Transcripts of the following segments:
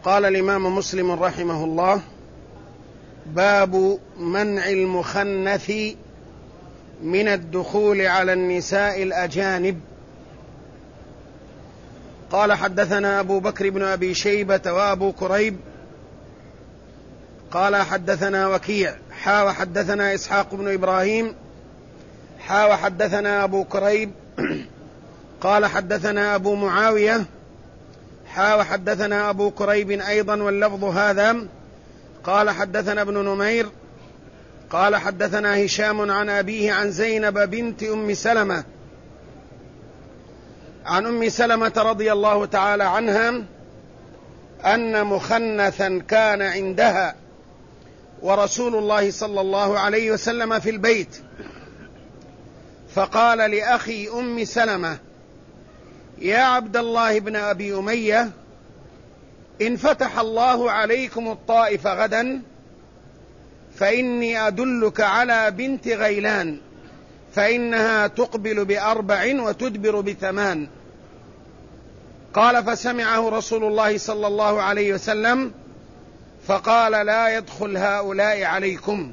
قال الإمام مسلم رحمه الله: باب منع المخنث من الدخول على النساء الأجانب. قال: حدثنا أبو بكر بن أبي شيبة وأبو كريب قال: حدثنا وكيع وحدثنا إسحاق بن إبراهيم وحدثنا أبو كريب قال: حدثنا أبو معاوية وحدثنا أبو كريب أيضا واللفظ هذا. قال: حدثنا ابن نمير قال: حدثنا هشام عن أبيه عن زينب بنت أم سلمة عن أم سلمة رضي الله تعالى عنها أن مخنثا كان عندها ورسول الله صلى الله عليه وسلم في البيت، فقال لأخي أم سلمة: يا عبد الله بن أبي أمية، إن فتح الله عليكم الطائف غدا فإني أدلك على بنت غيلان، فإنها تقبل ب4 وتدبر ب8. قال: فسمعه رسول الله صلى الله عليه وسلم فقال: لا يدخل هؤلاء عليكم.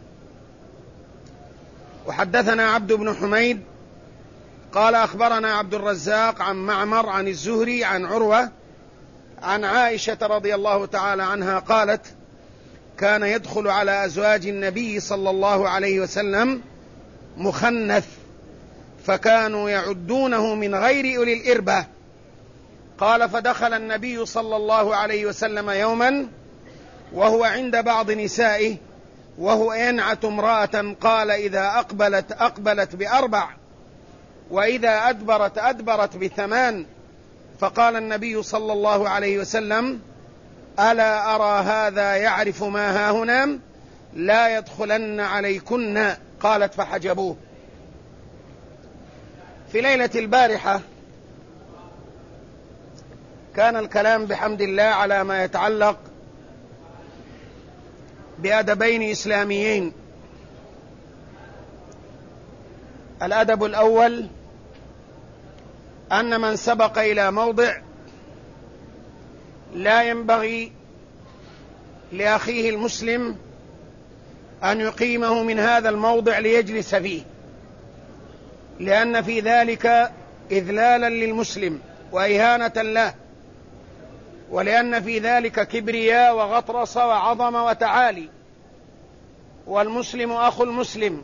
وحدثنا عبد بن حميد قال: أخبرنا عبد الرزاق عن معمر عن الزهري عن عروة عن عائشة رضي الله تعالى عنها قالت: كان يدخل على أزواج النبي صلى الله عليه وسلم مخنث، فكانوا يعدونه من غير أولي الإربة. قال: فدخل النبي صلى الله عليه وسلم يوما وهو عند بعض نسائه وهو ينعت امرأة، قال: إذا أقبلت ب4 وإذا أدبرت ب8. فقال النبي صلى الله عليه وسلم: ألا أرى هذا يعرف ما هاهنا، لا يدخلن عليكن. قالت: فحجبوه. في ليلة البارحة كان الكلام بحمد الله على ما يتعلق بأدبين إسلاميين. الأدب الأول: أن من سبق إلى موضع لا ينبغي لأخيه المسلم أن يقيمه من هذا الموضع ليجلس فيه، لأن في ذلك إذلالا للمسلم وإهانة له، ولأن في ذلك كبرياء وغطرسة وعظمة وتعالي، والمسلم أخو المسلم،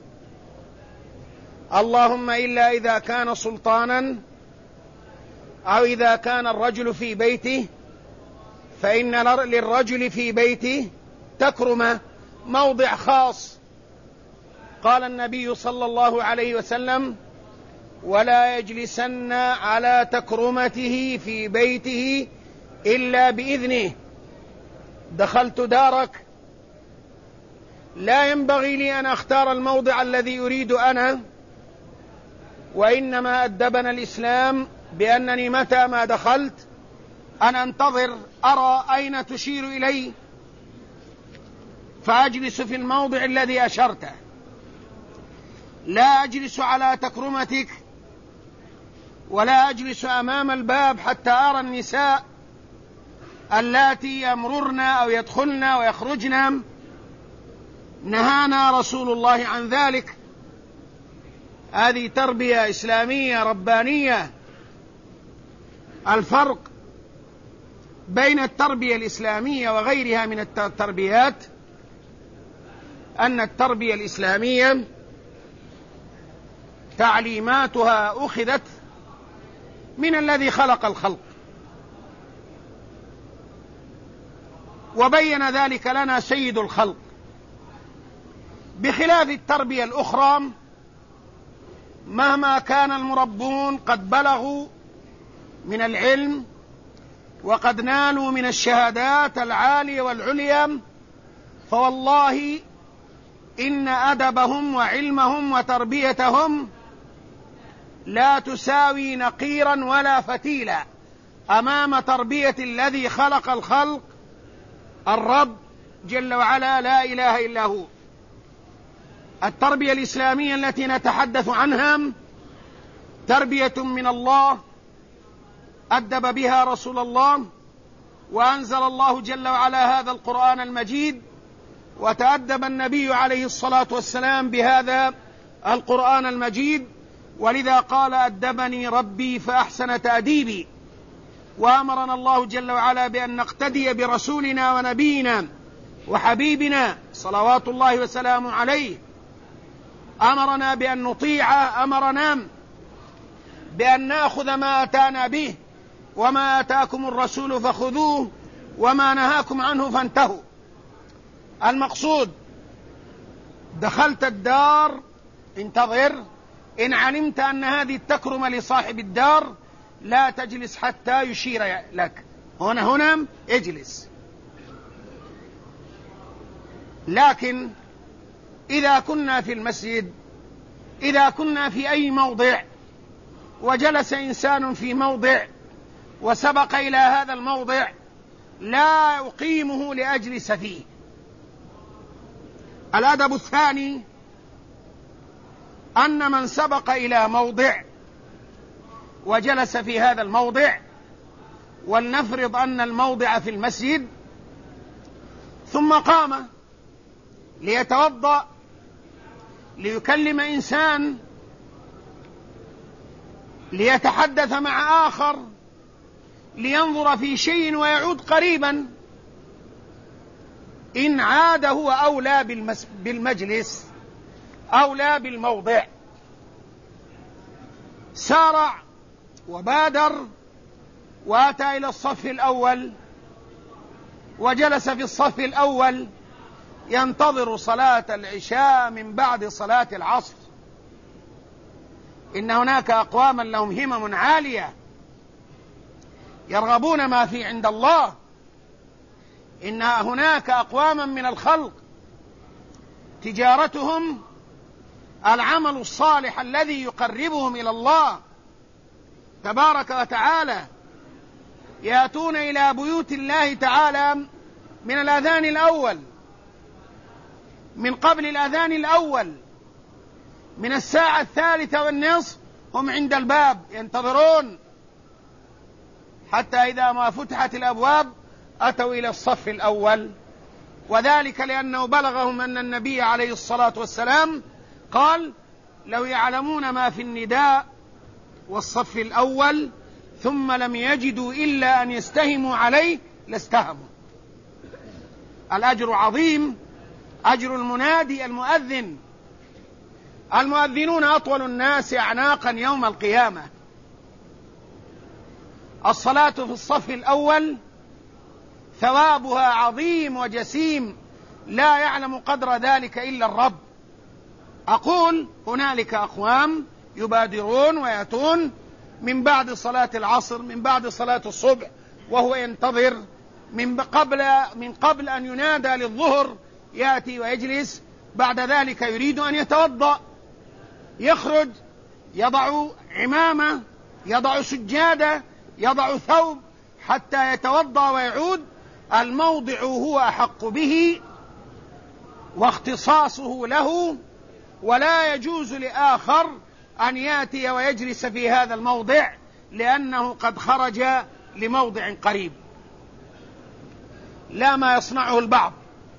اللهم إلا إذا كان سلطانا أو إذا كان الرجل في بيته، فإن للرجل في بيته تكرمة، موضع خاص. قال النبي صلى الله عليه وسلم: ولا يجلسن على تكرمته في بيته إلا بإذنه. دخلت دارك، لا ينبغي لي أن أختار الموضع الذي أريد أنا، وإنما أدبنا الإسلام بأنني متى ما دخلت أن أنتظر أرى أين تشير إلي فأجلس في الموضع الذي أشرته، لا أجلس على تكرمتك ولا أجلس أمام الباب حتى أرى النساء اللاتي يمررن أو يدخلن ويخرجن. نهانا رسول الله عن ذلك. هذه تربية إسلامية ربانية. الفرق بين التربية الإسلامية وغيرها من التربيات أن التربية الإسلامية تعليماتها أخذت من الذي خلق الخلق، وبين ذلك لنا سيد الخلق، بخلاف التربية الأخرى مهما كان المربون قد بلغوا من العلم وقد نالوا من الشهادات العالية والعليا، فوالله إن أدبهم وعلمهم وتربيتهم لا تساوي نقيرا ولا فتيلا أمام تربية الذي خلق الخلق، الرب جل وعلا لا إله إلا هو. التربية الإسلامية التي نتحدث عنها تربية من الله أدب بها رسول الله وأنزل الله جل وعلا هذا القرآن المجيد، وتأدب النبي عليه الصلاة والسلام بهذا القرآن المجيد، ولذا قال: أدبني ربي فأحسن تأديبي. وأمرنا الله جل وعلا بأن نقتدي برسولنا ونبينا وحبيبنا صلوات الله وسلامه عليه. أمرنا بأن نطيع، أمرنا بأن نأخذ ما أتانا به، وما آتاكم الرسول فخذوه وما نهاكم عنه فانتهوا. المقصود: دخلت الدار انتظر، إن علمت أن هذه التكرمة لصاحب الدار لا تجلس حتى يشير لك، هنا اجلس. لكن إذا كنا في المسجد، إذا كنا في أي موضع وجلس إنسان في موضع وسبق إلى هذا الموضع، لا أقيمه لأجلس فيه. الأدب الثاني: أن من سبق إلى موضع وجلس في هذا الموضع، ولنفرض أن الموضع في المسجد، ثم قام ليتوضأ ليكلم إنسان، ليتحدث مع آخر، لينظر في شيء ويعود قريبا، إن عاد هو أولى بالمجلس، أولى بالموضع. سارع وبادر وأتى إلى الصف الأول وجلس في الصف الأول ينتظر صلاة العشاء من بعد صلاة العصر. إن هناك أقواما لهم همم عالية يرغبون ما في عند الله. إن هناك أقواما من الخلق تجارتهم العمل الصالح الذي يقربهم إلى الله تبارك وتعالى، يأتون إلى بيوت الله تعالى من الأذان الأول، من قبل الأذان الأول، من الساعة 3:30 هم عند الباب ينتظرون، حتى إذا ما فتحت الأبواب أتوا إلى الصف الأول. وذلك لأنه بلغهم أن النبي عليه الصلاة والسلام قال: لو يعلمون ما في النداء والصف الأول ثم لم يجدوا إلا أن يستهموا عليه لاستهموا. الأجر عظيم، أجر المنادي المؤذن. المؤذنون أطول الناس أعناقا يوم القيامة. الصلاة في الصف الأول ثوابها عظيم وجسيم، لا يعلم قدر ذلك إلا الرب. أقول: هنالك أقوام يبادرون ويأتون من بعد صلاة العصر، من بعد صلاة الصبح، وهو ينتظر من قبل أن ينادى للظهر، يأتي ويجلس. بعد ذلك يريد أن يتوضأ، يخرج، يضع عمامة، يضع سجادة، يضع ثوب حتى يتوضأ ويعود. الموضع هو أحق به واختصاصه له، ولا يجوز لآخر أن يأتي ويجلس في هذا الموضع، لأنه قد خرج لموضع قريب. لا ما يصنعه البعض: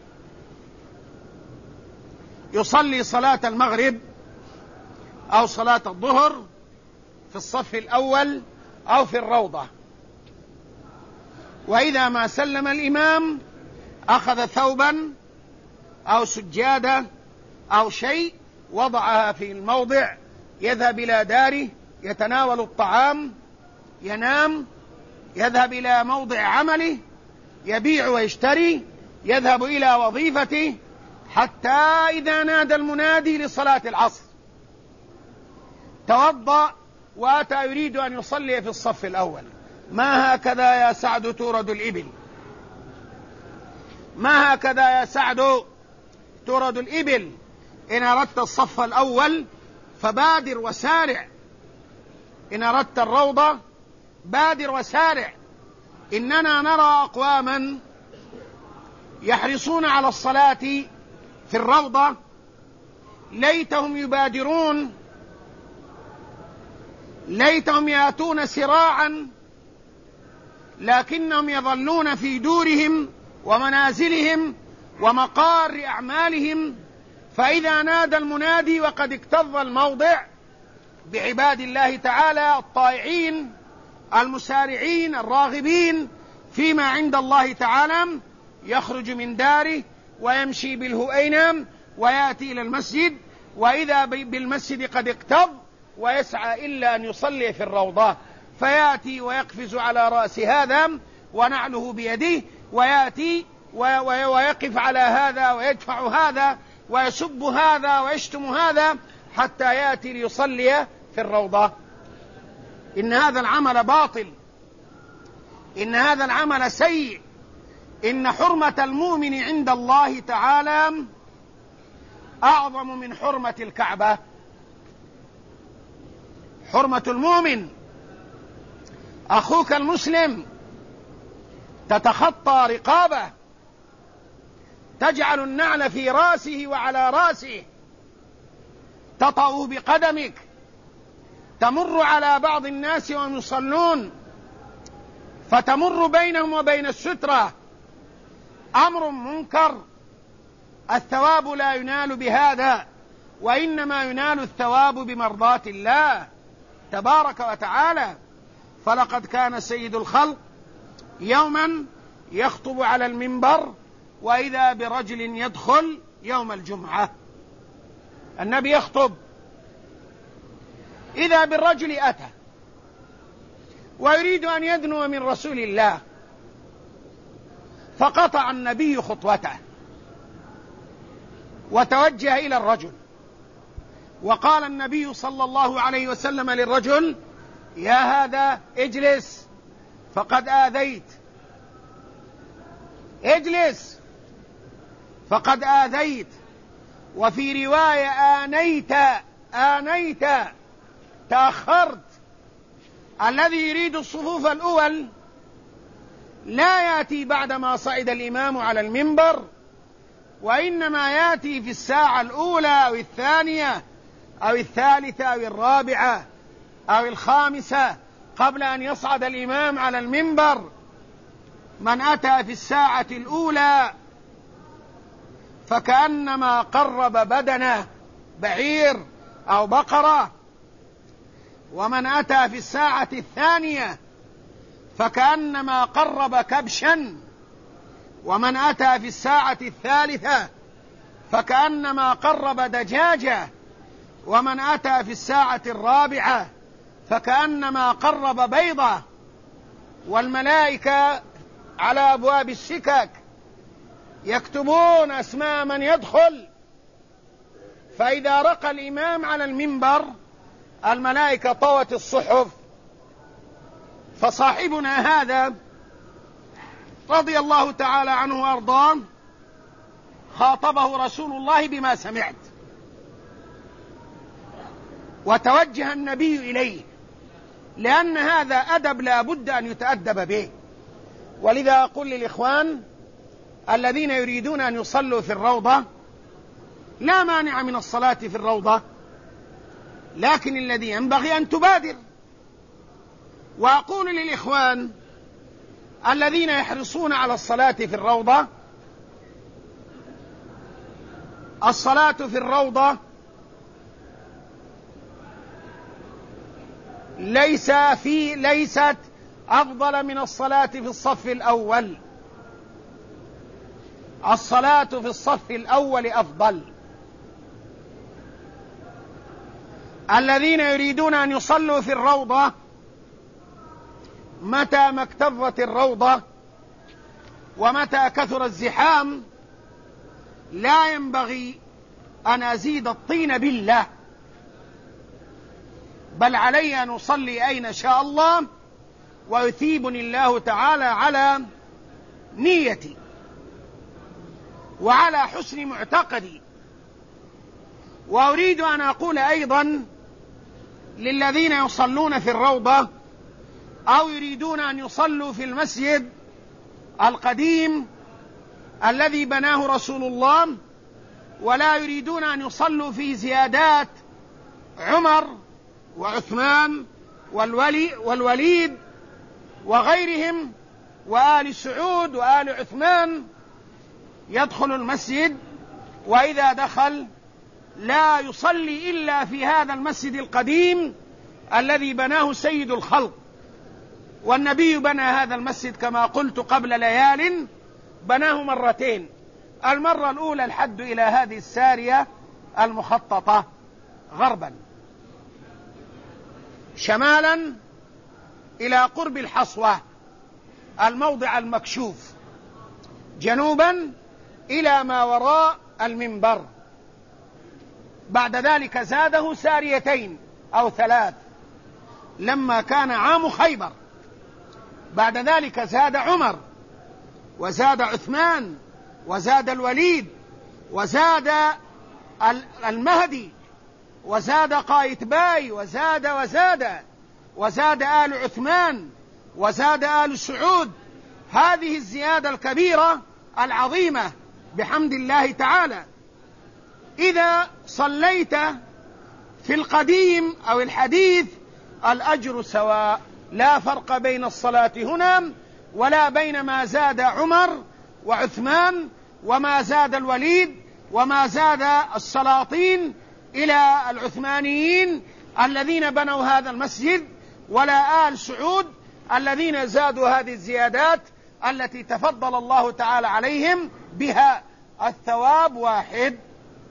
يصلي صلاة المغرب أو صلاة الظهر في الصف الأول أو في الروضة، وإذا ما سلم الإمام أخذ ثوبا أو سجادة أو شيء وضعها في الموضع، يذهب إلى داره، يتناول الطعام، ينام، يذهب إلى موضع عمله، يبيع ويشتري، يذهب إلى وظيفته، حتى إذا نادى المنادي لصلاة العصر توضأ وأتى يريد أن يصلي في الصف الأول. ما هكذا يا سعد تورد الإبل، ما هكذا يا سعد تورد الإبل. إن أردت الصف الأول فبادر وسارع، إن أردت الروضة بادر وسارع. إننا نرى أقواما يحرصون على الصلاة في الروضة، ليتهم يبادرون، ليتهم يأتون سراعا لكنهم يظلون في دورهم ومنازلهم ومقار أعمالهم، فإذا نادى المنادي وقد اكتظ الموضع بعباد الله تعالى الطائعين المسارعين الراغبين فيما عند الله تعالى، يخرج من داره ويمشي بالهؤينام ويأتي إلى المسجد، وإذا بالمسجد قد اكتظ ويسعى إلا أن يصلي في الروضة، فيأتي ويقفز على رأس هذا ونعله بيده، ويأتي ويقف على هذا ويدفع هذا ويسب هذا ويشتم هذا حتى يأتي ليصلي في الروضة. إن هذا العمل باطل، إن هذا العمل سيء، إن حرمة المؤمن عند الله تعالى أعظم من حرمة الكعبة. حرمة المؤمن أخوك المسلم تتخطى رقابه، تجعل النعل في راسه وعلى راسه، تطأ بقدمك، تمر على بعض الناس وهم يصلون فتمر بينهم وبين السترة، أمر منكر. الثواب لا ينال بهذا، وإنما ينال الثواب بمرضاة الله تبارك وتعالى. فلقد كان سيد الخلق يوما يخطب على المنبر وإذا برجل يدخل يوم الجمعة، النبي يخطب، إذا بالرجل أتى ويريد أن يدنو من رسول الله، فقطع النبي خطوته وتوجه إلى الرجل، وقال النبي صلى الله عليه وسلم للرجل: يا هذا اجلس فقد آذيت، اجلس فقد آذيت. وفي رواية آنيت تأخرت. الذي يريد الصفوف الأول لا يأتي بعدما صعد الإمام على المنبر، وإنما يأتي في الساعة الأولى أو الثانية أو الثالثة أو الرابعة أو الخامسة قبل أن يصعد الإمام على المنبر. من أتى في الساعة الأولى فكأنما قرب بدنه بعير أو بقرة، ومن أتى في الساعة الثانية فكأنما قرب كبشا، ومن أتى في الساعة الثالثة فكأنما قرب دجاجة، ومن أتى في الساعة الرابعة فكأنما قرب بيضة. والملائكة على أبواب السكك يكتبون أسماء من يدخل، فإذا رقى الإمام على المنبر الملائكة طوت الصحف. فصاحبنا هذا رضي الله تعالى عنه وأرضاه خاطبه رسول الله بما سمعت، وتوجه النبي إليه، لأن هذا أدب لا بد أن يتأدب به. ولذا أقول للإخوان الذين يريدون أن يصلوا في الروضة لا مانع من الصلاة في الروضة، لكن الذي ينبغي أن تبادر. وأقول للإخوان الذين يحرصون على الصلاة في الروضة: الصلاة في الروضة ليست أفضل من الصلاة في الصف الأول. الصلاة في الصف الأول أفضل. الذين يريدون أن يصلوا في الروضة متى ما اكتظت الروضة ومتى كثر الزحام لا ينبغي أن أزيد الطين بالله، بل علي أن أصلي أين شاء الله ويثيبني الله تعالى على نيتي وعلى حسن معتقدي. وأريد أن أقول أيضا للذين يصلون في الروضة أو يريدون أن يصلوا في المسجد القديم الذي بناه رسول الله، ولا يريدون أن يصلوا في زيادات عمر وعثمان والوليد وغيرهم، وآل سعود وآل عثمان يدخل المسجد، وإذا دخل لا يصلي إلا في هذا المسجد القديم الذي بناه سيد الخلق. والنبي بنى هذا المسجد كما قلت قبل ليال، بناه مرتين، المرة الأولى الحد إلى هذه السارية المخططة غربا، شمالا إلى قرب الحصوة الموضع المكشوف، جنوبا إلى ما وراء المنبر. بعد ذلك زاده ساريتين أو 3 لما كان عام خيبر. بعد ذلك زاد عمر وزاد عثمان وزاد الوليد وزاد المهدي وزاد قايتباي وزاد آل عثمان وزاد آل سعود. هذه الزيادة الكبيرة العظيمة بحمد الله تعالى. إذا صليت في القديم أو الحديث الأجر سواء، لا فرق بين الصلاة هنا ولا بين ما زاد عمر وعثمان وما زاد الوليد وما زاد السلاطين إلى العثمانيين الذين بنوا هذا المسجد، ولا آل سعود الذين زادوا هذه الزيادات التي تفضل الله تعالى عليهم بها. الثواب واحد،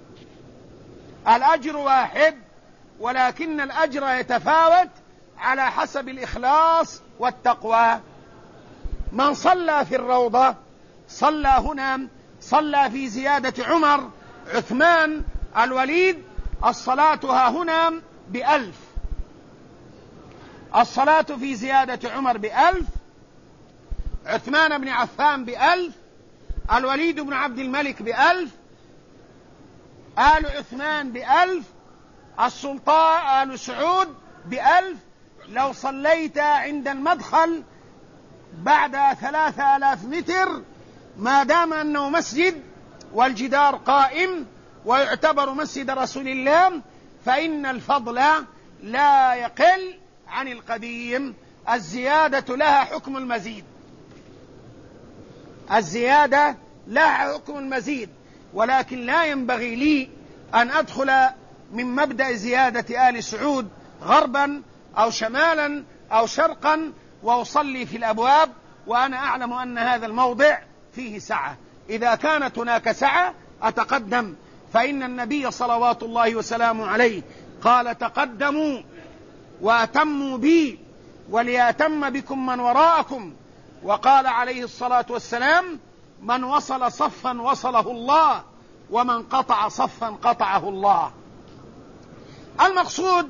الأجر واحد، ولكن الأجر يتفاوت على حسب الإخلاص والتقوى. من صلى في الروضة صلى هنا، صلى في زيادة عمر عثمان الوليد، الصلاة ها هنا ب1000، الصلاة في زيادة عمر ب1000، عثمان بن عفان ب1000، الوليد بن عبد الملك ب1000، آل عثمان ب1000، السلطان آل سعود ب1000. لو صليت عند المدخل بعد 3000 متر ما دام أنه مسجد والجدار قائم ويعتبر مسجد رسول الله فإن الفضل لا يقل عن القديم. الزيادة لها حكم المزيد، الزيادة لها حكم المزيد، ولكن لا ينبغي لي أن أدخل من مبدأ زيادة آل سعود غربا أو شمالا أو شرقا وأصلي في الأبواب وأنا أعلم أن هذا الموضع فيه سعة. إذا كانت هناك سعة أتقدم، فإن النبي صلوات الله وسلامه عليه قال: تقدموا وأتموا بي وليأتم بكم من وراءكم. وقال عليه الصلاة والسلام: من وصل صفا وصله الله، ومن قطع صفا قطعه الله. المقصود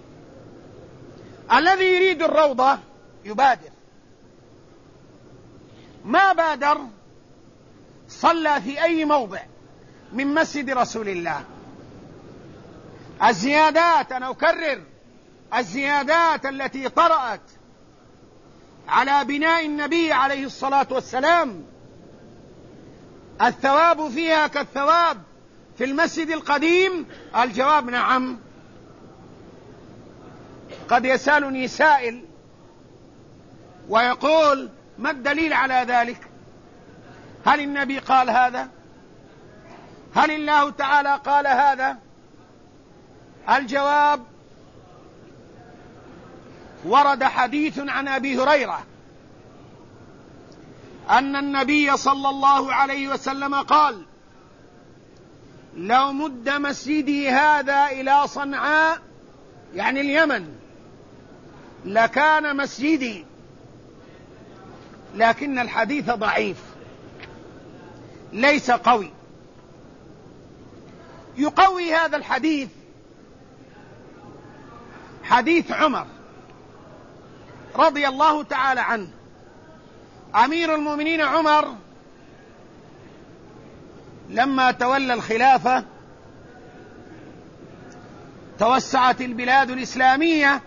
الذي يريد الروضة يبادر، ما بادر صلى في أي موضع من مسجد رسول الله. الزيادات، أنا أكرر، الزيادات التي طرأت على بناء النبي عليه الصلاة والسلام الثواب فيها كالثواب في المسجد القديم؟ الجواب نعم. قد يسألني سائل ويقول: ما الدليل على ذلك؟ هل النبي قال هذا؟ هل الله تعالى قال هذا؟ الجواب: ورد حديث عن أبي هريرة أن النبي صلى الله عليه وسلم قال: لو مد مسجدي هذا إلى صنعاء، يعني اليمن، لكان مسجدي. لكن الحديث ضعيف ليس قوي. يقوي هذا الحديث حديث عمر رضي الله تعالى عنه. أمير المؤمنين عمر لما تولى الخلافة توسعت البلاد الإسلامية،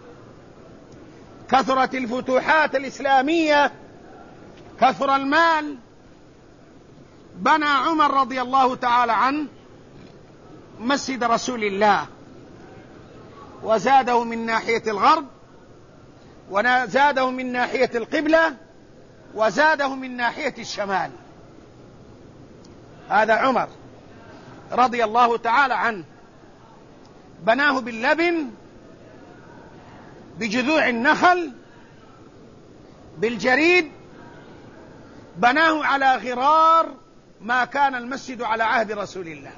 كثرت الفتوحات الإسلامية، كثر المال. بنى عمر رضي الله تعالى عنه مسجد رسول الله، وزاده من ناحية الغرب، وزاده من ناحية القبلة، وزاده من ناحية الشمال. هذا عمر رضي الله تعالى عنه، بناه باللبن، بجذوع النخل، بالجريد، بناه على غرار ما كان المسجد على عهد رسول الله.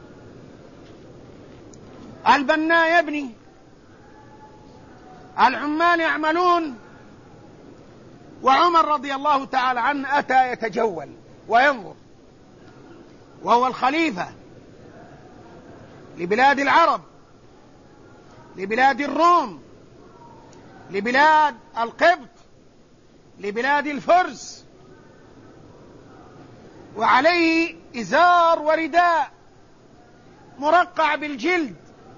البناء يبني، العمال يعملون، وعمر رضي الله تعالى عنه أتى يتجول وينظر، وهو الخليفة لبلاد العرب، لبلاد الروم، لبلاد القبط، لبلاد الفرس، وعليه إزار ورداء مرقع بالجلد.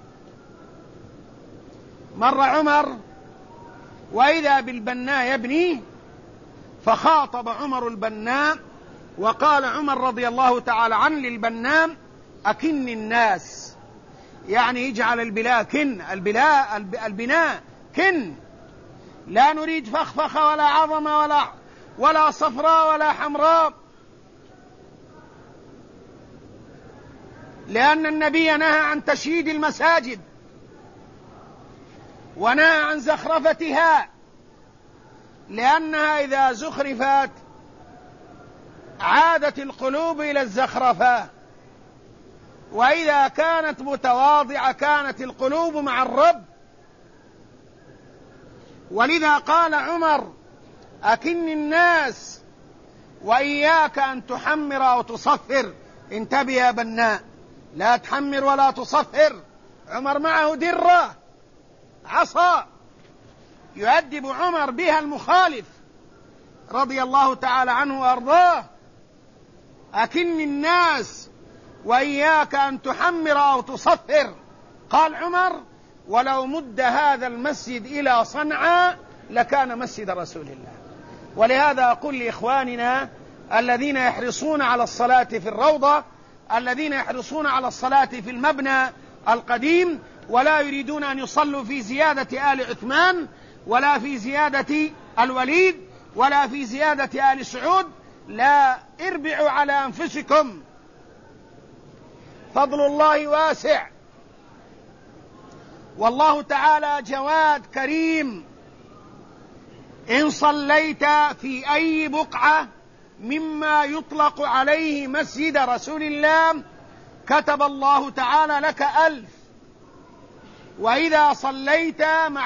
مر عمر وإذا بالبناء يبني، فخاطب عمر البناء وقال عمر رضي الله تعالى عنه للبناء: أكن الناس، يعني اجعل البناء كن، لا نريد فخفخة ولا عظمة ولا صفراء ولا حمراء، لأن النبي نهى عن تشييد المساجد ونهى عن زخرفتها، لأنها إذا زخرفت عادت القلوب إلى الزخرفة، وإذا كانت متواضعة كانت القلوب مع الرب. ولذا قال عمر: أكن الناس، وإياك أن تحمر أو تصفر. انتبه يا بناء، لا تحمر ولا تصفر. عمر معه درة، عصا، يؤدب عمر بها المخالف رضي الله تعالى عنه وأرضاه. أكن الناس وإياك أن تحمر أو تصفر. قال عمر: ولو مد هذا المسجد إلى صنعاء لكان مسجد رسول الله. ولهذا أقول لإخواننا الذين يحرصون على الصلاة في الروضة، الذين يحرصون على الصلاة في المبنى القديم، ولا يريدون أن يصلوا في زيادة آل عثمان ولا في زيادة الوليد ولا في زيادة آل سعود: لا، اربعوا على أنفسكم، فضل الله واسع، والله تعالى جواد كريم. إن صليت في أي بقعة مما يطلق عليه مسجد رسول الله كتب الله تعالى لك 1000. وإذا صليت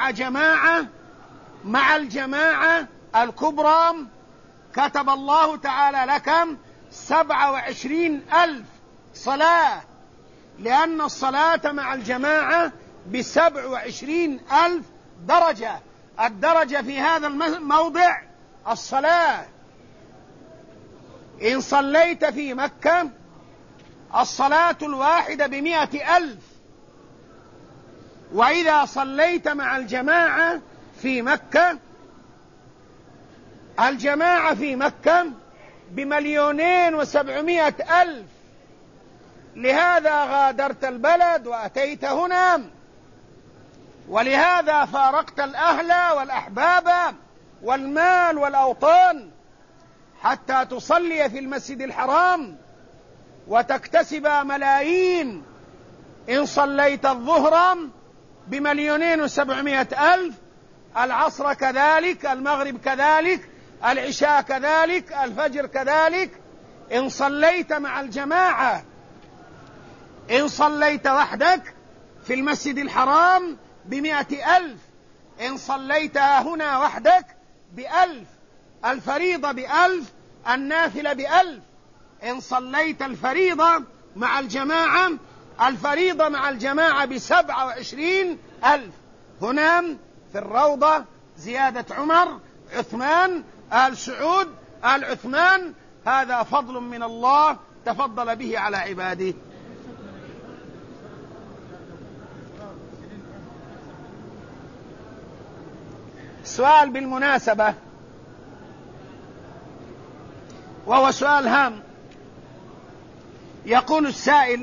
مع الجماعة الكبرى كتب الله تعالى لك 27,000 صلاة، لأن الصلاة مع الجماعة ب27,000 درجة. الدرجة في هذا الموضع الصلاة. إن صليت في مكة الصلاة الواحدة ب100,000، وإذا صليت مع الجماعة في مكة، الجماعة في مكة ب2,700,000. لهذا غادرت البلد وأتيت هنا، ولهذا فارقت الأهل والأحباب والمال والأوطان حتى تصلي في المسجد الحرام وتكتسب ملايين. إن صليت الظهر ب2,700,000، العصر كذلك، المغرب كذلك، العشاء كذلك، الفجر كذلك. إن صليت مع الجماعة، إن صليت وحدك في المسجد الحرام ب100,000، إن صليتها هنا وحدك ب1000، الفريضة ب1000، النافلة ب1000. إن صليت الفريضة مع الجماعة، الفريضة مع الجماعة ب27,000. هنا في الروضة زيادة عمر، عثمان، آل سعود، آل عثمان. هذا فضل من الله تفضل به على عباده. سؤال بالمناسبة، وهو سؤال هام. يقول السائل: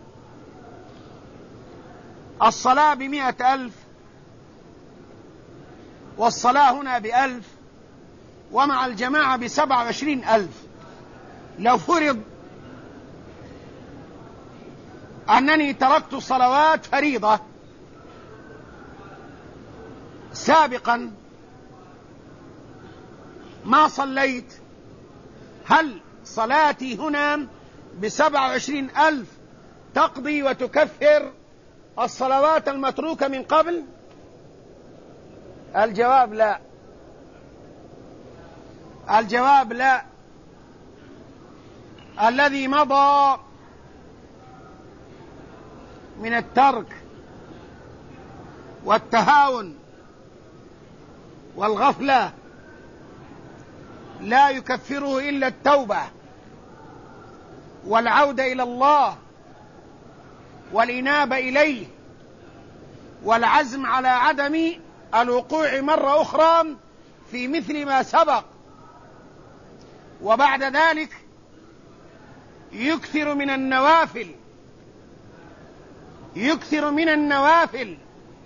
الصلاة ب100,000 والصلاة هنا ب1000، ومع الجماعة ب27,000. لو فرض أنني تركت صلوات فريضة سابقا ما صليت، هل صلاتي هنا ب27,000 تقضي وتكفر الصلوات المتروكة من قبل؟ الجواب لا. الجواب لا. الذي مضى من الترك والتهاون والغفلة لا يكفره إلا التوبة والعودة إلى الله والإنابة إليه والعزم على عدم الوقوع مرة أخرى في مثل ما سبق. وبعد ذلك يكثر من النوافل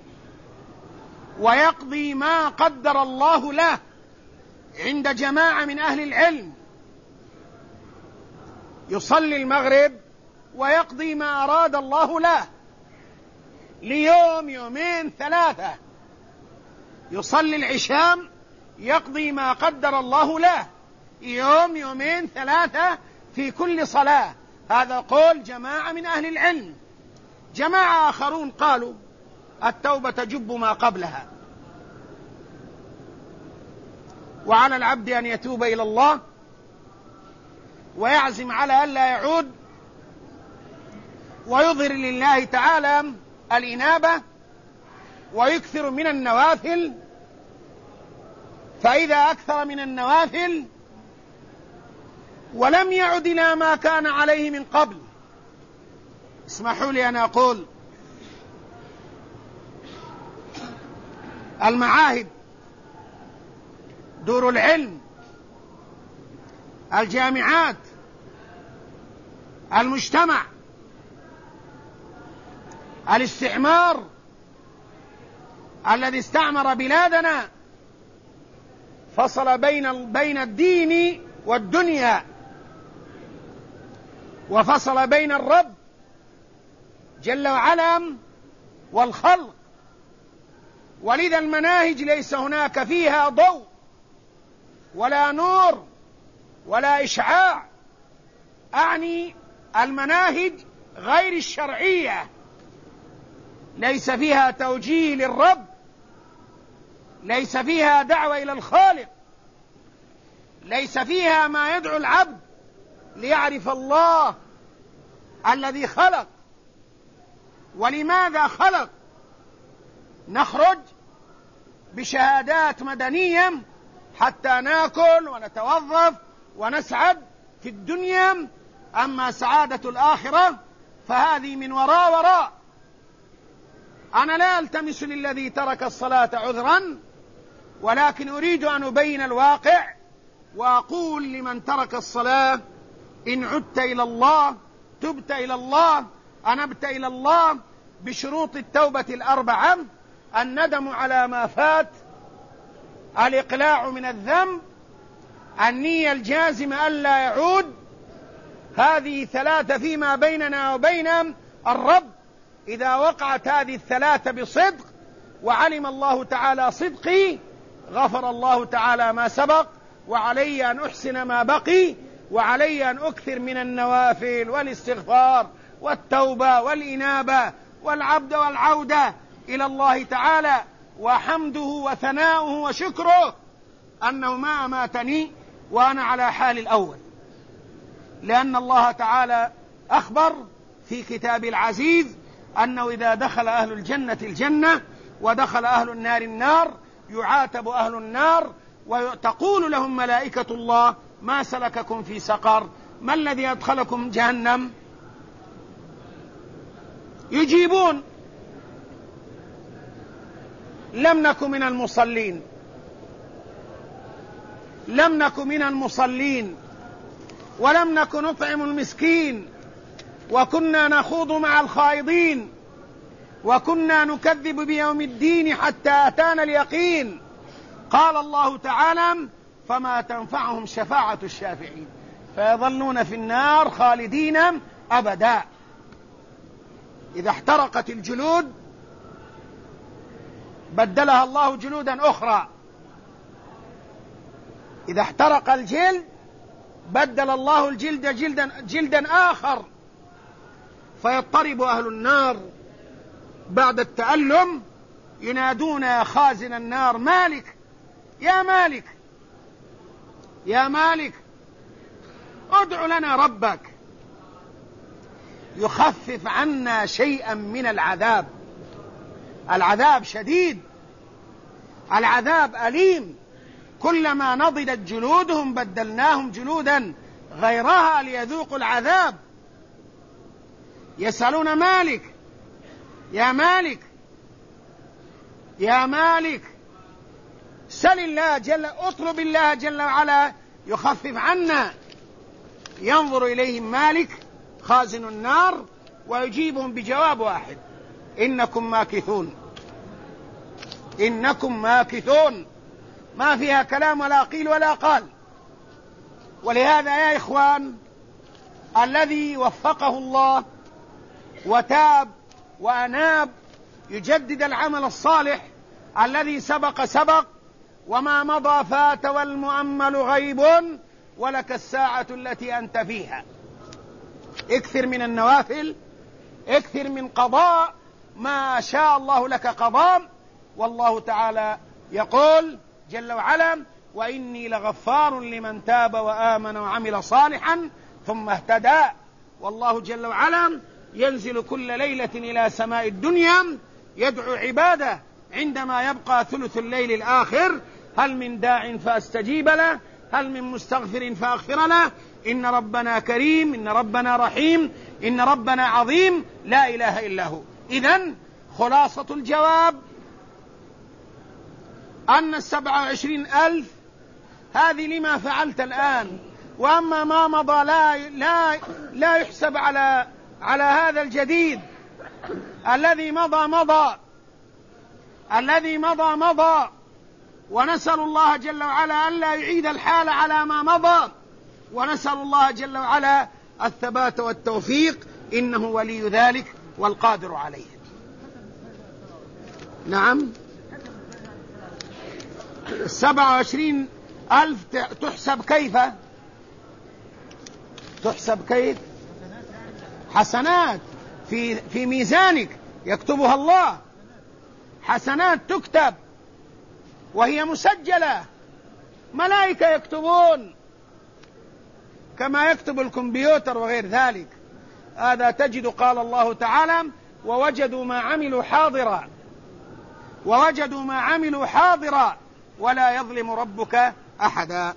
ويقضي ما قدر الله له عند جماعة من أهل العلم. يصلي المغرب ويقضي ما أراد الله له ليوم يومين ثلاثة، يصلي العشاء يقضي ما قدر الله له يوم يومين ثلاثة في كل صلاة. هذا قول جماعة من أهل العلم. جماعة آخرون قالوا التوبة تجب ما قبلها، وعلى العبد أن يتوب إلى الله ويعزم على ألا يعود ويظهر لله تعالى الإنابة ويكثر من النوافل. فإذا أكثر من النوافل ولم يعد إلى ما كان عليه من قبل، اسمحوا لي أن أقول المعاهد، دور العلم، الجامعات، المجتمع، الاستعمار الذي استعمر بلادنا فصل بين الدين والدنيا، وفصل بين الرب جل وعلا والخلق. ولذا المناهج ليس هناك فيها ضوء ولا نور ولا إشعاع، أعني المناهج غير الشرعية، ليس فيها توجيه للرب، ليس فيها دعوة إلى الخالق، ليس فيها ما يدعو العبد ليعرف الله الذي خلق ولماذا خلق. نخرج بشهادات مدنية حتى ناكل ونتوظف ونسعد في الدنيا، أما سعادة الآخرة فهذه من وراء. أنا لا ألتمس للذي ترك الصلاة عذرا، ولكن أريد أن أبين الواقع وأقول لمن ترك الصلاة: إن عدت إلى الله، تبت إلى الله، أنبت إلى الله بشروط التوبة الأربعة: الندم على ما فات، الإقلاع من الذنب، النية الجازمة ألا يعود. هذه ثلاثة فيما بيننا وبين الرب. إذا وقعت هذه الثلاثة بصدق وعلم الله تعالى صدقي، غفر الله تعالى ما سبق، وعلي أن أحسن ما بقي، وعلي أن أكثر من النوافل والاستغفار والتوبة والإنابة والعبد والعودة إلى الله تعالى، وحمده وثناؤه وشكره أنه ما أماتني وأنا على حال الأول. لأن الله تعالى أخبر في كتاب العزيز أنه إذا دخل أهل الجنة الجنة ودخل أهل النار النار يعاتب أهل النار وتقول لهم ملائكة الله: ما سلككم في سقر؟ ما الذي أدخلكم جهنم؟ يجيبون: لم نكن من المصلين، لم نكن من المصلين، ولم نكن نطعم المسكين، وكنا نخوض مع الخائضين، وكنا نكذب بيوم الدين حتى أتانا اليقين. قال الله تعالى: فما تنفعهم شفاعة الشافعين، فيظلون في النار خالدين أبدا. إذا احترقت الجلود بدلها الله جلودا أخرى، إذا احترق الجلد بدل الله الجلد جلدا آخر، فيضطرب أهل النار بعد التألم ينادون يا خازن النار مالك يا مالك يا مالك ادع لنا ربك يخفف عنا شيئا من العذاب. العذاب شديد، العذاب أليم، كلما نضجت جلودهم بدلناهم جلودا غيرها ليذوقوا العذاب. يسألون مالك يا مالك يا مالك، سل الله اطلب الله جل وعلا يخفف عنا. ينظر إليهم مالك خازن النار ويجيبهم بجواب واحد: إنكم ماكثون، إنكم ماكثون. ما فيها كلام ولا قيل ولا قال. ولهذا يا إخوان، الذي وفقه الله وتاب وأناب يجدد العمل الصالح، الذي سبق سبق، وما مضى فات، والمؤمل غيب، ولك الساعة التي أنت فيها. اكثر من النوافل، اكثر من قضاء ما شاء الله لك قضاء. والله تعالى يقول جل وعلا: وإني لغفار لمن تاب وآمن وعمل صالحا ثم اهتدى. والله جل وعلا ينزل كل ليلة إلى سماء الدنيا يدعو عباده عندما يبقى ثلث الليل الآخر: هل من داع فأستجيب له، هل من مستغفر فأغفر له، إن ربنا كريم، إن ربنا رحيم، إن ربنا عظيم، لا إله إلا هو. إذن خلاصة الجواب أن 27,000 هذه لما فعلت الآن، وأما ما مضى لا يحسب على هذا الجديد. الذي مضى، ونسأل الله جل وعلا ألا يعيد الحال على ما مضى، ونسأل الله جل وعلا الثبات والتوفيق، إنه ولي ذلك والقادر عليه. نعم، 27,000 تحسب كيف؟ تحسب كيف؟ حسنات في ميزانك يكتبها الله، حسنات تكتب وهي مسجلة، ملائكة يكتبون كما يكتب الكمبيوتر وغير ذلك. هذا تجد قال الله تعالى: ووجدوا ما عملوا حاضرا ولا يظلم ربك أحدا.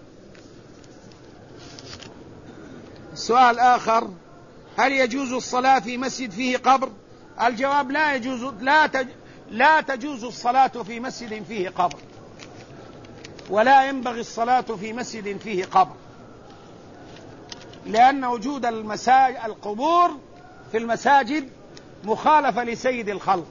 سؤال آخر: هل يجوز الصلاة في مسجد فيه قبر؟ الجواب: لا يجوز، لا تجوز الصلاة في مسجد فيه قبر، ولا ينبغي الصلاة في مسجد فيه قبر، لأن وجود القبور في المساجد مخالفة لسيد الخلق.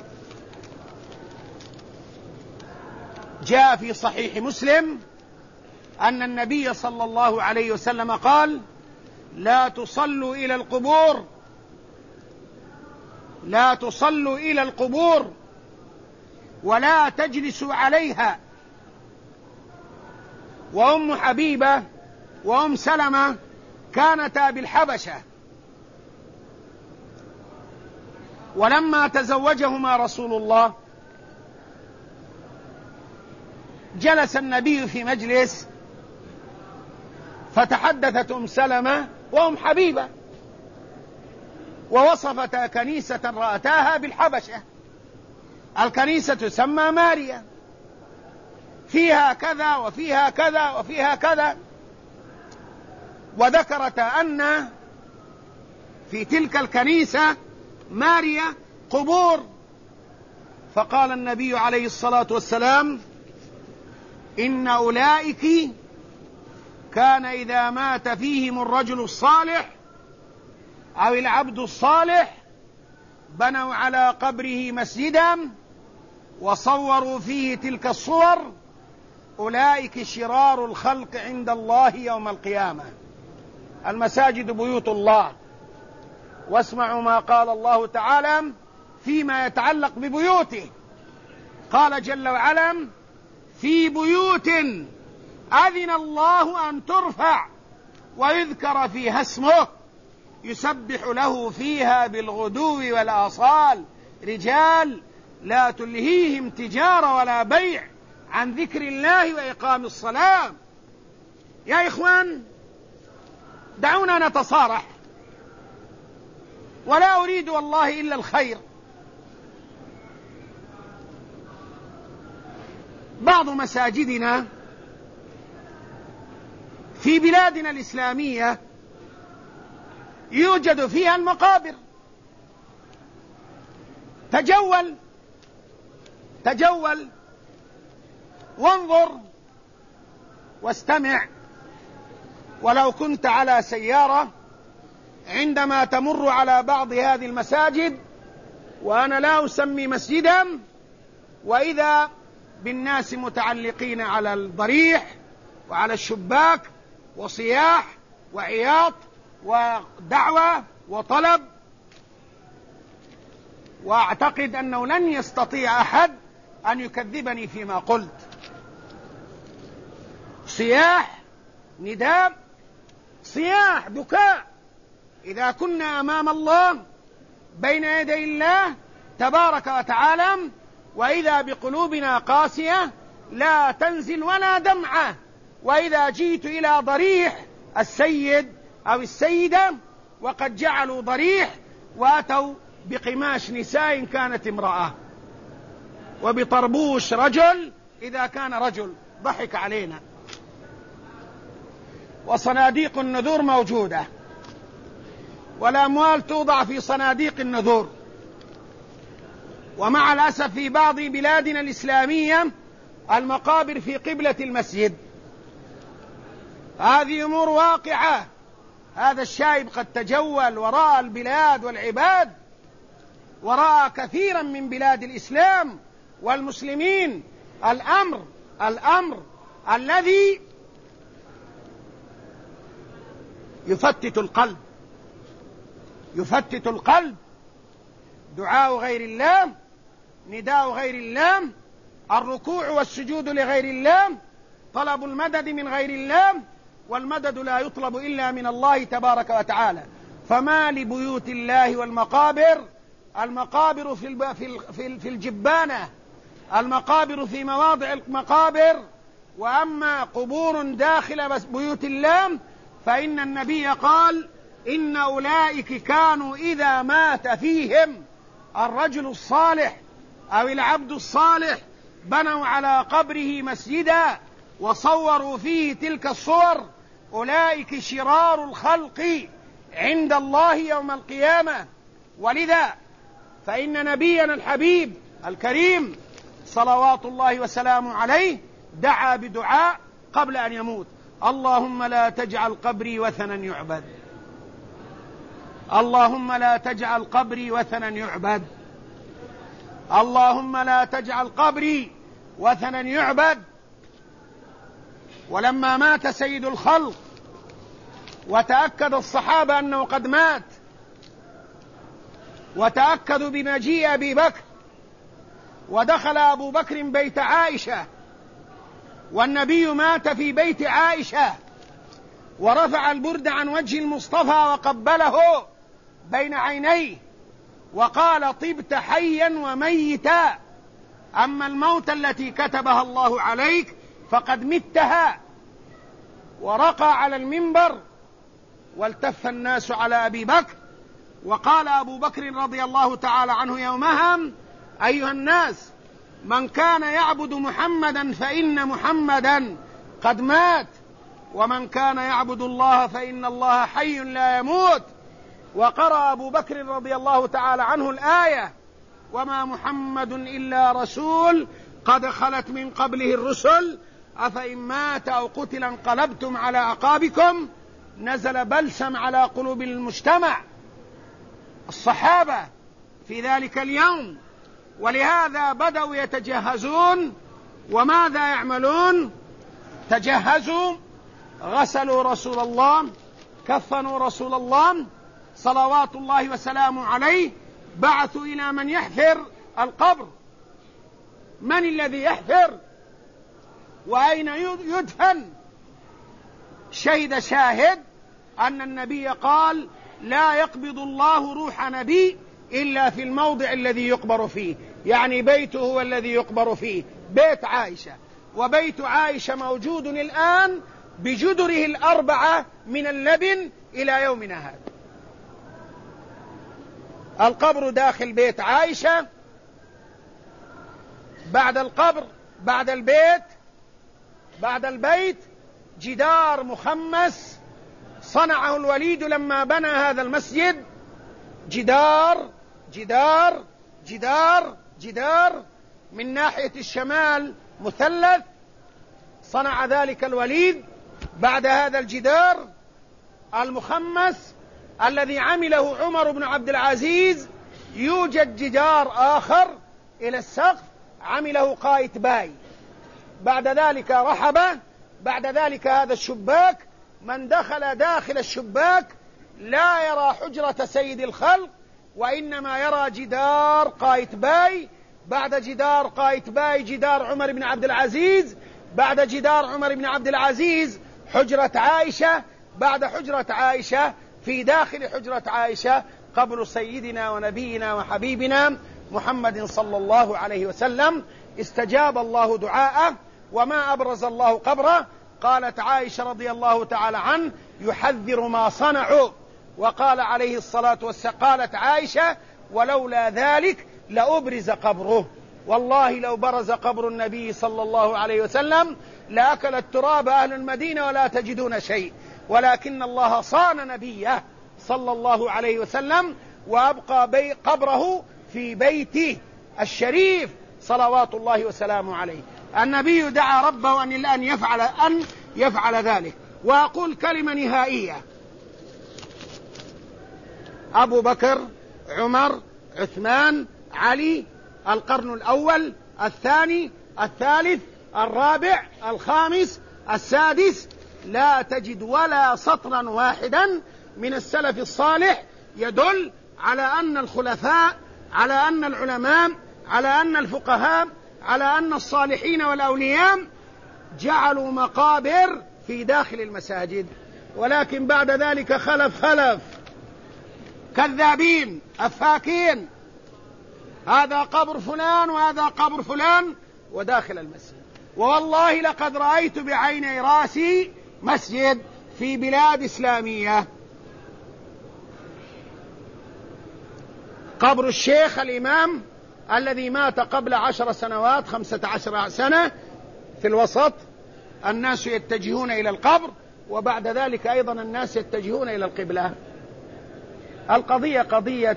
جاء في صحيح مسلم أن النبي صلى الله عليه وسلم قال: لا تصلوا إلى القبور ولا تجلسوا عليها. وأم حبيبة وأم سلمة كانتا بالحبشة، ولما تزوجهما رسول الله جلس النبي في مجلس، فتحدثت أم سلمة وأم حبيبة ووصفتا كنيسة رأتاها بالحبشة. الكنيسة تسمى ماريا، فيها كذا وفيها كذا وفيها كذا، وذكرت أن في تلك الكنيسة ماريا قبور. فقال النبي عليه الصلاة والسلام: إن أولئك كان إذا مات فيهم الرجل الصالح أو العبد الصالح بنوا على قبره مسجدا وصوروا فيه تلك الصور أولئك شرار الخلق عند الله يوم القيامة. المساجد بيوت الله، واسمعوا ما قال الله تعالى فيما يتعلق ببيوته. قال جل وعلا: في بيوت أذن الله أن ترفع ويذكر فيها اسمه يسبح له فيها بالغدو والآصال رجال لا تلهيهم تجارة ولا بيع عن ذكر الله وإقام الصلاة. يا إخوان، دعونا نتصارح، ولا أريد والله إلا الخير. بعض مساجدنا في بلادنا الإسلامية يوجد فيها المقابر. تجول وانظر واستمع، ولو كنت على سيارة عندما تمر على بعض هذه المساجد، وأنا لا أسمي مسجدا، وإذا بالناس متعلقين على الضريح وعلى الشباك وصياح وعياط ودعوة وطلب، وأعتقد أنه لن يستطيع أحد أن يكذبني فيما قلت. صياح، نداء، صياح، بكاء. إذا كنا أمام الله بين يدي الله تبارك وتعالى، وإذا بقلوبنا قاسية لا تنزل ولا دمعة، وإذا جئت إلى ضريح السيد أو السيدة وقد جعلوا ضريح وأتوا بقماش نساء كانت امرأة، وبطربوش رجل إذا كان رجل، ضحك علينا. وصناديق النذور موجودة، والأموال توضع في صناديق النذور. ومع الأسف في بعض بلادنا الإسلامية المقابر في قبلة المسجد. هذه أمور واقعة. هذا الشايب قد تجول وراء البلاد والعباد، وراء كثيرا من بلاد الإسلام والمسلمين. الأمر الذي يفتت القلب، دعاء غير الله، نداء غير الله، الركوع والسجود لغير الله، طلب المدد من غير الله، والمدد لا يطلب إلا من الله تبارك وتعالى. فما لبيوت الله والمقابر؟ المقابر في الجبانة، المقابر في مواضع المقابر. وأما قبور داخل بيوت الله فإن النبي قال: إن أولئك كانوا إذا مات فيهم الرجل الصالح أو العبد الصالح بنوا على قبره مسجدا وصوروا فيه تلك الصور. أولئك شرار الخلق عند الله يوم القيامة. ولذا فإن نبينا الحبيب الكريم صلوات الله وسلامه عليه دعا بدعاء قبل أن يموت: اللهم لا تجعل قبري وثنا يعبد، اللهم لا تجعل قبري وثنا يعبد، اللهم لا تجعل قبري وثنا يعبد. ولما مات سيد الخلق وتأكد الصحابة أنه قد مات، وتأكدوا بمجيء أبي بكر، ودخل أبو بكر بيت عائشة، والنبي مات في بيت عائشة، ورفع البرد عن وجه المصطفى وقبله بين عينيه وقال: طبت حيا وميتا، أما الموت التي كتبها الله عليك فقد متها. ورقى على المنبر والتف الناس على أبي بكر، وقال أبو بكر رضي الله تعالى عنه يومها: أيها الناس، من كان يعبد محمدا فإن محمدا قد مات، ومن كان يعبد الله فإن الله حي لا يموت. وقرأ أبو بكر رضي الله تعالى عنه الآية: وما محمد إلا رسول قد خلت من قبله الرسل أفإن مات أو قتل انقلبتم على أعقابكم. نزل بلسم على قلوب المجتمع الصحابة في ذلك اليوم، ولهذا بدأوا يتجهزون. وماذا يعملون؟ تجهزوا، غسلوا رسول الله، كفنوا رسول الله صلوات الله وسلامه عليه، بعثوا إلى من يحفر القبر. من الذي يحفر وأين يدفن؟ شهد شاهد أن النبي قال: لا يقبض الله روح نبي إلا في الموضع الذي يقبر فيه، يعني بيته هو الذي يقبر فيه، بيت عائشة. وبيت عائشة موجود الآن بجدره 4 من اللبن إلى يومنا هذا. القبر داخل بيت عائشة، بعد القبر بعد البيت جدار مخمس صنعه الوليد لما بنى هذا المسجد. جدار جدار جدار جدار من ناحية الشمال مثلث، صنع ذلك الوليد. بعد هذا الجدار المخمس الذي عمله عمر بن عبد العزيز يوجد جدار آخر إلى السقف عمله قايتباي. بعد ذلك رحبة. بعد ذلك هذا الشباك، من دخل داخل الشباك لا يرى حجرة سيد الخلق، وإنما يرى جدار قايتباي. بعد جدار قايتباي جدار عمر بن عبد العزيز. بعد جدار عمر بن عبد العزيز حجرة عائشة. بعد حجرة عائشة في داخل حجرة عائشة قبر سيدنا ونبينا وحبيبنا محمد صلى الله عليه وسلم. استجاب الله دعاءه وما أبرز الله قبره. قالت عائشة رضي الله تعالى عنه: يحذر ما صنعوا. وقال عليه الصلاة والسلام، قالت عائشة: ولولا ذلك لأبرز قبره. والله لو برز قبر النبي صلى الله عليه وسلم لأكل التراب أهل المدينة ولا تجدون شيء، ولكن الله صان نبيه صلى الله عليه وسلم وأبقى قبره في بيته الشريف صلوات الله وسلامه عليه. النبي دعا ربه أن يفعل ذلك. وأقول كلمة نهائية: أبو بكر، عمر، عثمان، علي، القرن الأول، الثاني، الثالث، الرابع، الخامس، السادس، لا تجد ولا سطرا واحدا من السلف الصالح يدل على أن الخلفاء، على أن العلماء، على أن الفقهاء، على أن الصالحين والأولياء جعلوا مقابر في داخل المساجد. ولكن بعد ذلك خلف كذابين أفاكين، هذا قبر فلان وهذا قبر فلان وداخل المسجد. والله لقد رأيت بعيني راسي مسجد في بلاد إسلامية قبر الشيخ الإمام الذي مات قبل 10 سنوات 15 سنة في الوسط، الناس يتجهون إلى القبر، وبعد ذلك أيضا الناس يتجهون إلى القبلة. القضية قضية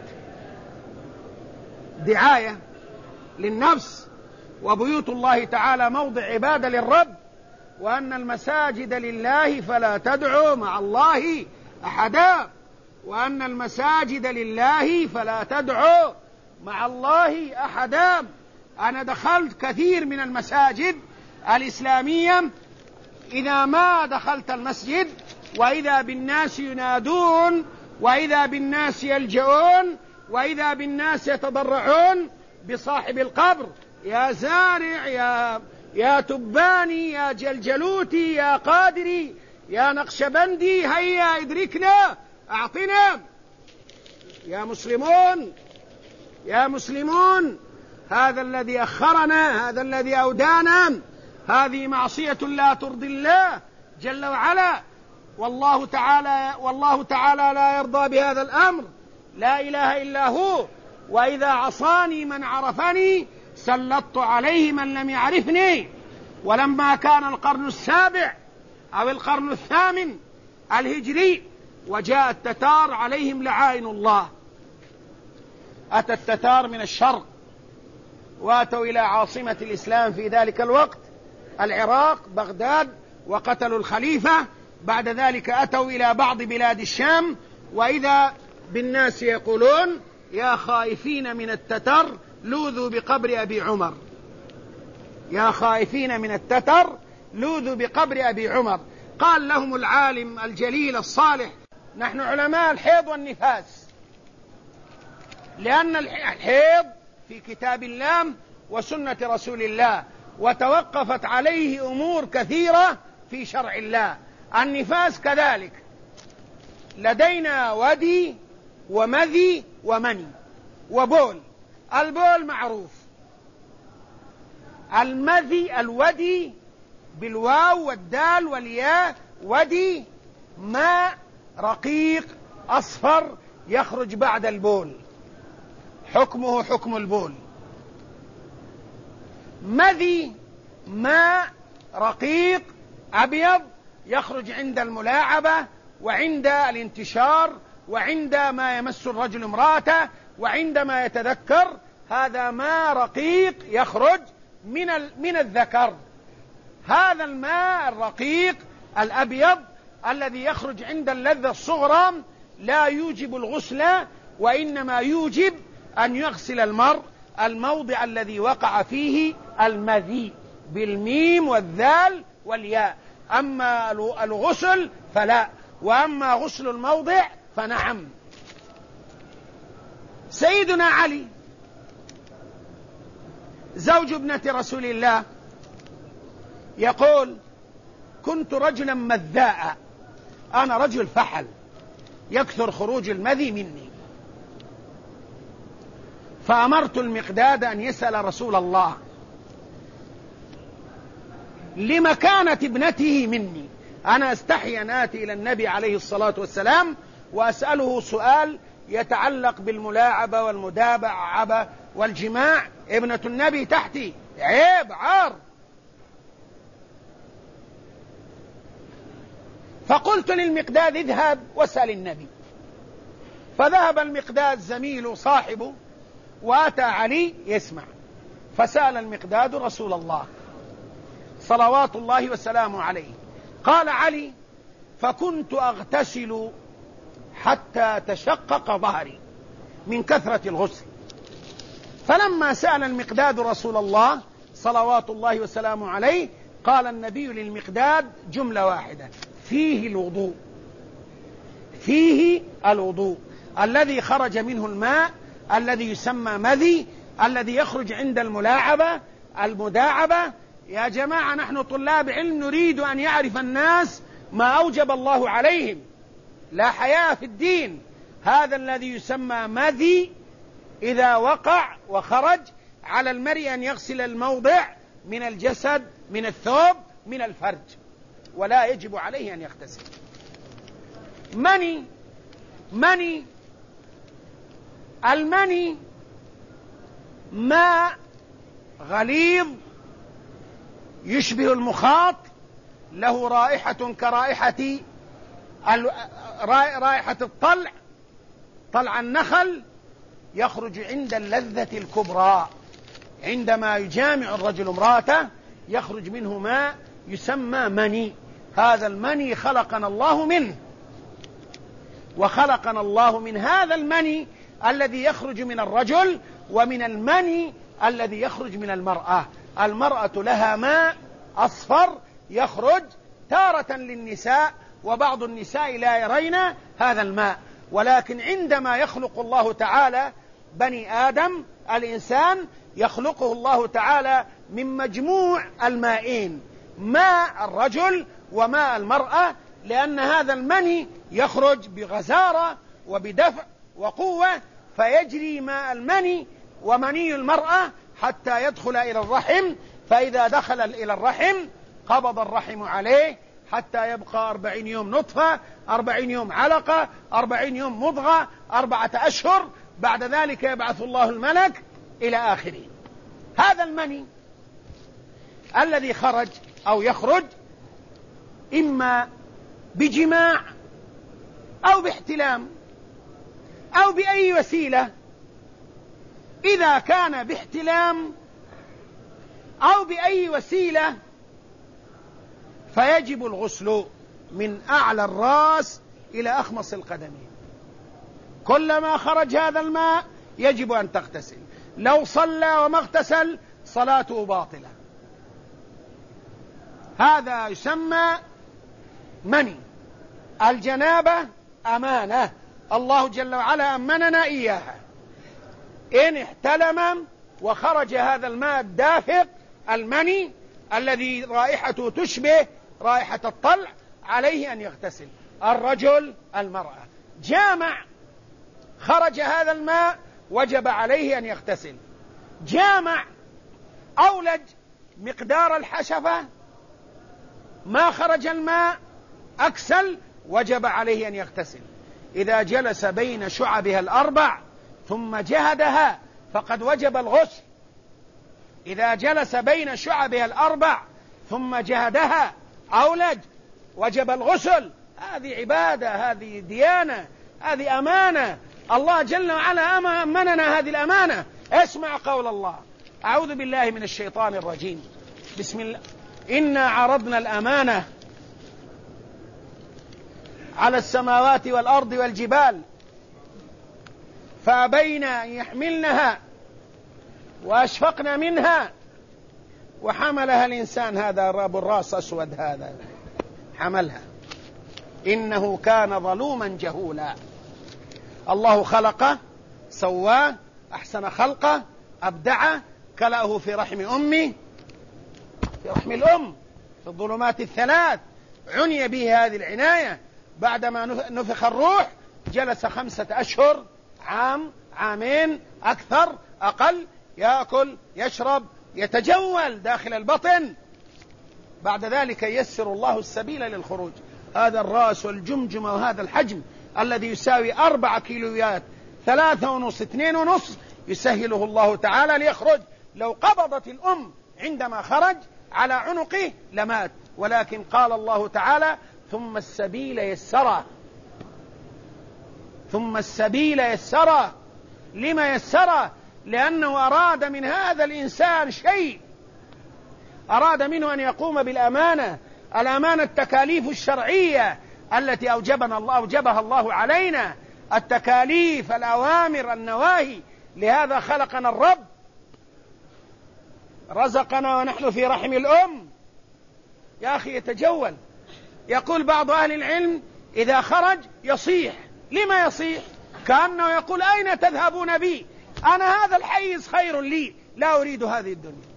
دعاية للنفس، وبيوت الله تعالى موضع عبادة للرب، وأن المساجد لله فلا تدعوا مع الله أحدا، وأن المساجد لله فلا تدعوا مع الله أحدا. أنا دخلت كثير من المساجد الإسلامية، إذا ما دخلت المسجد وإذا بالناس ينادون، وإذا بالناس يلجؤون، وإذا بالناس يتضرعون بصاحب القبر: يا زارع، يا تباني، يا جلجلوتي، يا قادري، يا نقشبندي، هيا ادركنا أعطنا. يا مسلمون، هذا الذي أخرنا، هذا الذي أودانا، هذه معصية لا ترضي الله جل وعلا. والله تعالى لا يرضى بهذا الأمر، لا إله إلا هو. وإذا عصاني من عرفني سلطت عليه من لم يعرفني. ولما كان القرن السابع أو القرن الثامن الهجري وجاء التتار عليهم لعائن الله، أتى التتار من الشرق واتوا إلى عاصمة الإسلام في ذلك الوقت العراق بغداد، وقتلوا الخليفة. بعد ذلك أتوا إلى بعض بلاد الشام، وإذا بالناس يقولون: يا خائفين من التتر لوذوا بقبر أبي عمر. يا خائفين من التتر لوذوا بقبر أبي عمر. قال لهم العالم الجليل الصالح: نحن علماء الحيض والنفاس، لأن الحيض في كتاب الله وسنة رسول الله، وتوقفت عليه أمور كثيرة في شرع الله. النفاس كذلك، لدينا ودي ومذي ومني وبول. البول معروف، المذي الودي بالواو والدال والياء، ودي ماء رقيق أصفر يخرج بعد البول، حكمه حكم البول. مذي ماء رقيق أبيض يخرج عند الملاعبة وعند الانتشار وعند ما يمس الرجل امرأته وعندما يتذكر، هذا ماء رقيق يخرج من الذكر. هذا الماء الرقيق الأبيض الذي يخرج عند اللذة الصغرى لا يوجب الغسل، وإنما يوجب أن يغسل المرء الموضع الذي وقع فيه المذي بالميم والذال والياء. أما الغسل فلا، وأما غسل الموضع فنعم. سيدنا علي زوج ابنة رسول الله يقول: كنت رجلا مذاء، أنا رجل فحل يكثر خروج المذي مني، فأمرت المقداد أن يسأل رسول الله لمكانة ابنته مني. أنا أستحي أن آتي إلى النبي عليه الصلاة والسلام وأسأله سؤال يتعلق بالملاعبة والمدابعة والجماع، ابنة النبي تحتي، عيب عار. فقلت للمقداد: اذهب واسأل النبي. فذهب المقداد زميله صاحبه وأتى علي يسمع، فسأل المقداد رسول الله صلوات الله وسلامه عليه. قال علي: فكنت أغتسل حتى تشقق ظهري من كثرة الغسل. فلما سأل المقداد رسول الله صلوات الله وسلامه عليه، قال النبي للمقداد جملة واحدة: فيه الوضوء، فيه الوضوء الذي خرج منه الماء الذي يسمى مذي، الذي يخرج عند الملاعبة المداعبة. يا جماعة، نحن طلاب علم نريد أن يعرف الناس ما أوجب الله عليهم، لا حياء في الدين. هذا الذي يسمى مذي إذا وقع وخرج، على المرء أن يغسل الموضع من الجسد، من الثوب، من الفرج، ولا يجب عليه أن يغتسل. مني المني ماء غليظ يشبه المخاط، له رائحة كرائحة رائحة الطلع، طلع النخل، يخرج عند اللذة الكبرى. عندما يجامع الرجل امرأته يخرج منه ماء يسمى مني. هذا المني خلقنا الله منه، وخلقنا الله من هذا المني الذي يخرج من الرجل ومن المني الذي يخرج من المرأة. المرأة لها ماء أصفر يخرج تارة للنساء، وبعض النساء لا يرين هذا الماء، ولكن عندما يخلق الله تعالى بني آدم، الإنسان يخلقه الله تعالى من مجموع المائين، ماء الرجل وماء المرأة، لأن هذا المني يخرج بغزارة وبدفع وقوة، فيجري ماء المني ومني المرأة حتى يدخل إلى الرحم. فإذا دخل إلى الرحم قبض الرحم عليه حتى يبقى 40 يوم نطفة، 40 يوم علقة، 40 يوم مضغة، 4 أشهر، بعد ذلك يبعث الله الملك إلى آخره. هذا المني الذي خرج أو يخرج إما بجماع أو باحتلام أو بأي وسيلة. إذا كان باحتلام أو بأي وسيلة فيجب الغسل من أعلى الرأس إلى أخمص القدمين. كلما خرج هذا الماء يجب أن تغتسل. لو صلى وما اغتسل صلاته باطلة. هذا يسمى مني. الجنابة أمانة، الله جل وعلا أمننا إياها. إن احتلم وخرج هذا الماء الدافق المني الذي رائحته تشبه رائحة الطلع، عليه أن يغتسل. الرجل، المرأة، جامع، خرج هذا الماء، وجب عليه أن يغتسل. جامع، أولج مقدار الحشفة، ما خرج الماء، أكسل، وجب عليه أن يغتسل. إذا جلس بين شعبها الأربع ثم جهدها فقد وجب الغسل. إذا جلس بين شعبها الأربع ثم جهدها أولج وجب الغسل. هذه عبادة، هذه ديانة، هذه أمانة. الله جل وعلا أمننا هذه الأمانة. اسمع قول الله: أعوذ بالله من الشيطان الرجيم، بسم الله: إنا عرضنا الأمانة على السماوات والأرض والجبال فأبين أن يحملنها وأشفقن منها وحملها الإنسان. هذا أبو الراس أسود، هذا حملها، إنه كان ظلوما جهولا. الله خلقه، سواه، أحسن خلقه، أبدعه، كلأه في رحم أمه، في رحم الأم، في الظلمات الثلاث. عني به هذه العناية. بعدما نفخ الروح جلس 5 أشهر، عام، عامين، أكثر، أقل، يأكل، يشرب، يتجول داخل البطن. بعد ذلك ييسر الله السبيل للخروج. هذا الرأس والجمجمة وهذا الحجم الذي يساوي 4 كيلويات، 3.5، 2.5، يسهله الله تعالى ليخرج. لو قبضت الأم عندما خرج على عنقه لمات، ولكن قال الله تعالى: ثم السبيل يسره. ثم السبيل يسره. لما يسره؟ لأنه أراد من هذا الإنسان شيء، أراد منه أن يقوم بالأمانة. الأمانة التكاليف الشرعية التي أوجبها الله علينا، التكاليف، الأوامر، النواهي. لهذا خلقنا الرب، رزقنا ونحن في رحم الأم. يا أخي يتجول. يقول بعض أهل العلم: إذا خرج يصيح. لما يصيح؟ كأنه يقول: أين تذهبون بي؟ أنا هذا الحيز خير لي، لا أريد هذه الدنيا.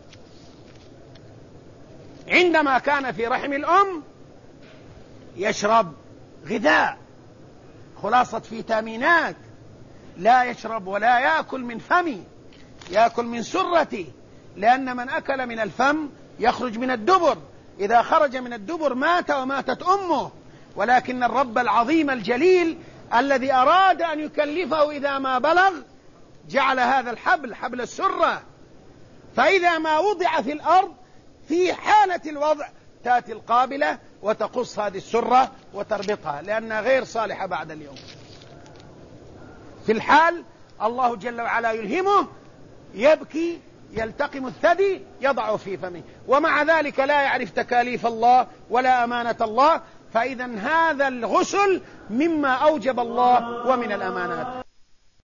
عندما كان في رحم الأم يشرب غذاء، خلاصة فيتامينات. لا يشرب ولا يأكل من فمي، يأكل من سرتي، لأن من أكل من الفم يخرج من الدبر. إذا خرج من الدبر مات وماتت أمه. ولكن الرب العظيم الجليل الذي أراد أن يكلفه إذا ما بلغ جعل هذا الحبل، حبل السرة، فإذا ما وضع في الأرض في حالة الوضع تأتي القابلة وتقص هذه السرة وتربطها، لأنها غير صالحة بعد اليوم. في الحال الله جل وعلا يلهمه، يبكي، يلتقم الثدي، يضع في فمه، ومع ذلك لا يعرف تكاليف الله ولا أمانة الله. فإذا هذا الغسل مما أوجب الله ومن الأمانات.